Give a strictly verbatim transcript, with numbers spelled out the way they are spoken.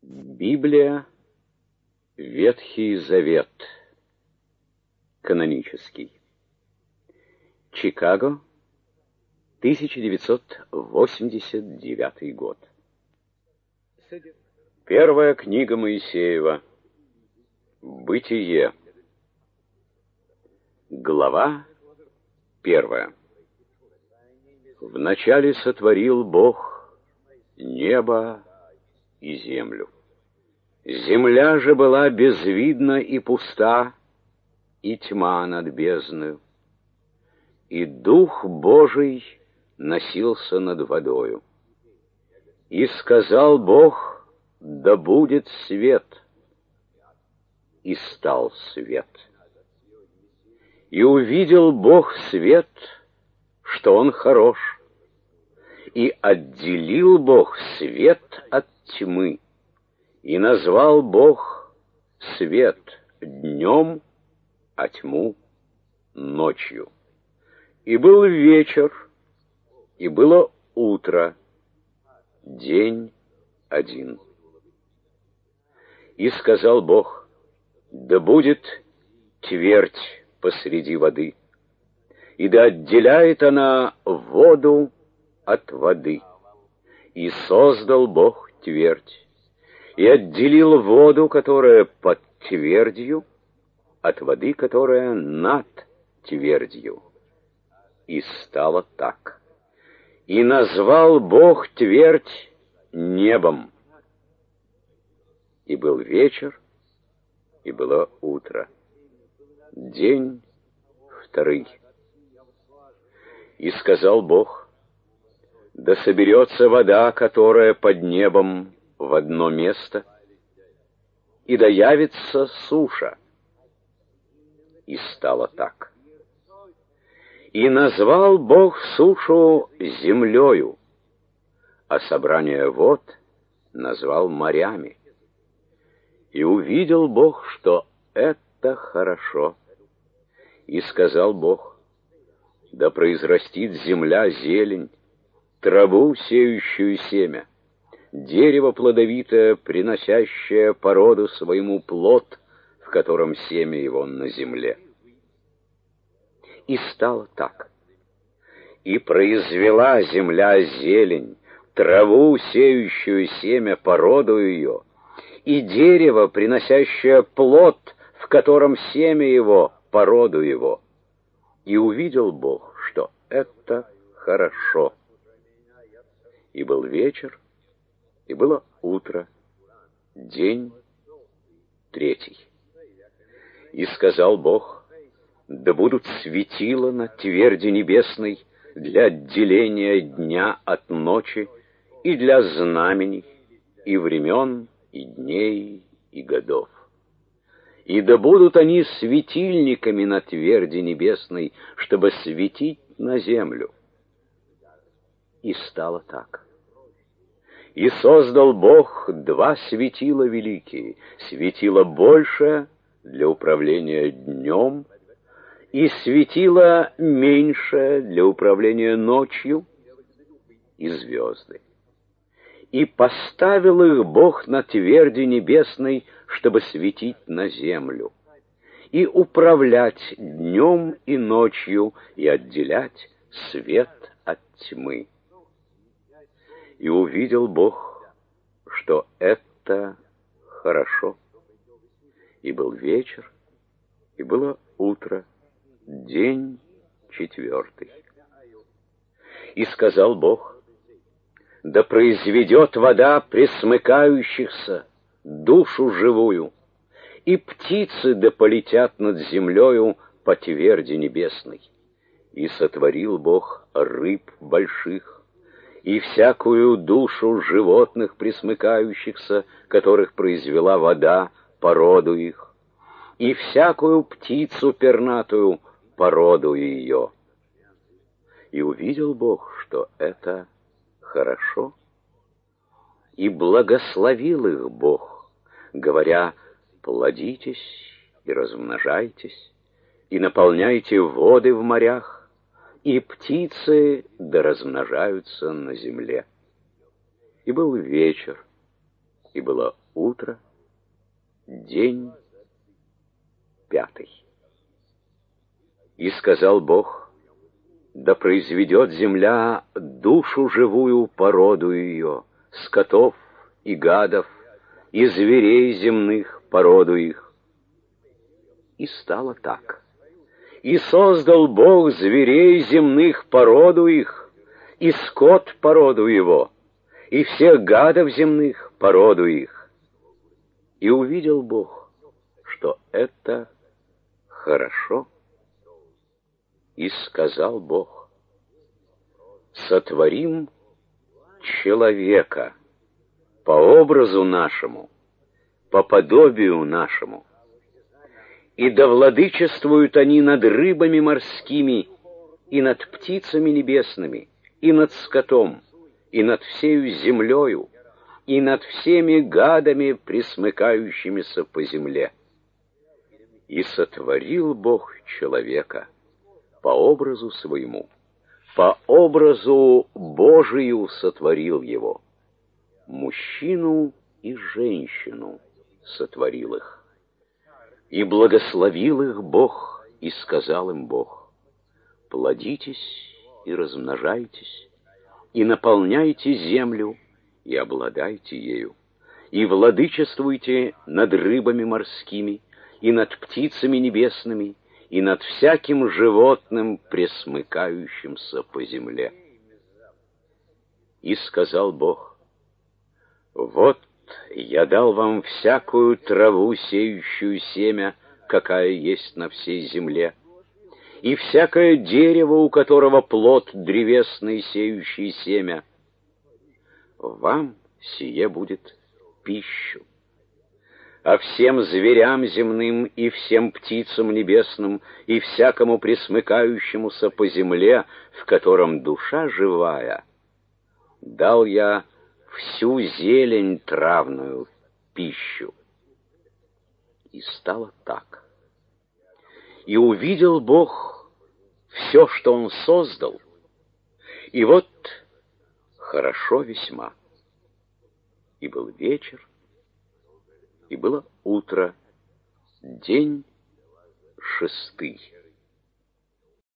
Библия, Ветхий Завет, канонический. Чикаго, тысяча девятьсот восемьдесят девятый год. Первая книга Моисеева. Бытие. Глава первая. Вначале сотворил Бог небо и землю. Земля же была безвидна и пуста, и тьма над бездною. И Дух Божий носился над водою. И сказал Бог: да будет свет. И стал свет. И увидел Бог свет, что он хорош. И отделил Бог свет от тьмы. И назвал Бог свет днем, а тьму ночью. И был вечер, и было утро, день один. И сказал Бог: да будет твердь посреди воды, и да отделяет она воду от воды. И создал Бог твердь, и отделил воду, которая под твердью, от воды, которая над твердью. И стало так. И назвал Бог твердь небом. И был вечер, и было утро, день второй. И сказал Бог: да соберется вода, которая под небом, в одно место, и да явится суша. И стало так. И назвал Бог сушу землею, а собрание вод назвал морями. И увидел Бог, что это хорошо. И сказал Бог: да произрастит земля зелень, траву, сеющую семя, дерево плодовитое, приносящее по роду своему плод, в котором семя его на земле. И стало так. И произвела земля зелень, траву, сеющую семя по роду ее, и дерево, приносящее плод, в котором семя его по роду его. И увидел Бог, что это хорошо. И был вечер, и было утро, день третий. И сказал Бог: да будут светила на тверди небесной для отделения дня от ночи, и для знамений, и времен, и дней, и годов. И да будут они светильниками на тверди небесной, чтобы светить на землю. И стало так. И создал Бог два светила великие, светило большее для управления днем, и светило меньшее для управления ночью, и звезды. И поставил их Бог на тверди небесной, чтобы светить на землю, и управлять днем и ночью, и отделять свет от тьмы. И увидел Бог, что это хорошо. И был вечер, и было утро, день четвертый. И сказал Бог: да произведет вода пресмыкающихся душу живую, и птицы да полетят над землею по тверди небесной. И сотворил Бог рыб больших, и всякую душу животных пресмыкающихся, которых произвела вода по роду их, и всякую птицу пернатую по роду ее. И увидел Бог, что это хорошо, и благословил их Бог, говоря: плодитесь и размножайтесь, и наполняйте воды в морях, и птицы да размножаются на земле. И был вечер, и было утро, день пятый. И сказал Бог: да произведет земля душу живую породу ее, скотов и гадов, и зверей земных породу их. И стало так. И создал Бог зверей земных породу их, и скот породу его, и всех гадов земных породу их. И увидел Бог, что это хорошо. И сказал Бог: сотворим человека по образу нашему, по подобию нашему, и да владычествуют они над рыбами морскими, и над птицами небесными, и над скотом, и над всею землею, и над всеми гадами, пресмыкающимися по земле. И сотворил Бог человека по образу своему, по образу Божию сотворил его, мужчину и женщину сотворил их. И благословил их Бог, и сказал им Бог: плодитесь и размножайтесь, и наполняйте землю, и обладайте ею, и владычествуйте над рыбами морскими, и над птицами небесными, и над всяким животным, пресмыкающимся по земле. И сказал Бог: вот я дал вам всякую траву, сеющую семя, какая есть на всей земле, и всякое дерево, у которого плод древесный, сеющий семя. Вам сие будет пищу. А всем зверям земным и всем птицам небесным и всякому пресмыкающемуся по земле, в котором душа живая, дал я всю зелень травную пищу. И стало так. И увидел Бог все, что Он создал, и вот хорошо весьма. И был вечер, и было утро, день шестый.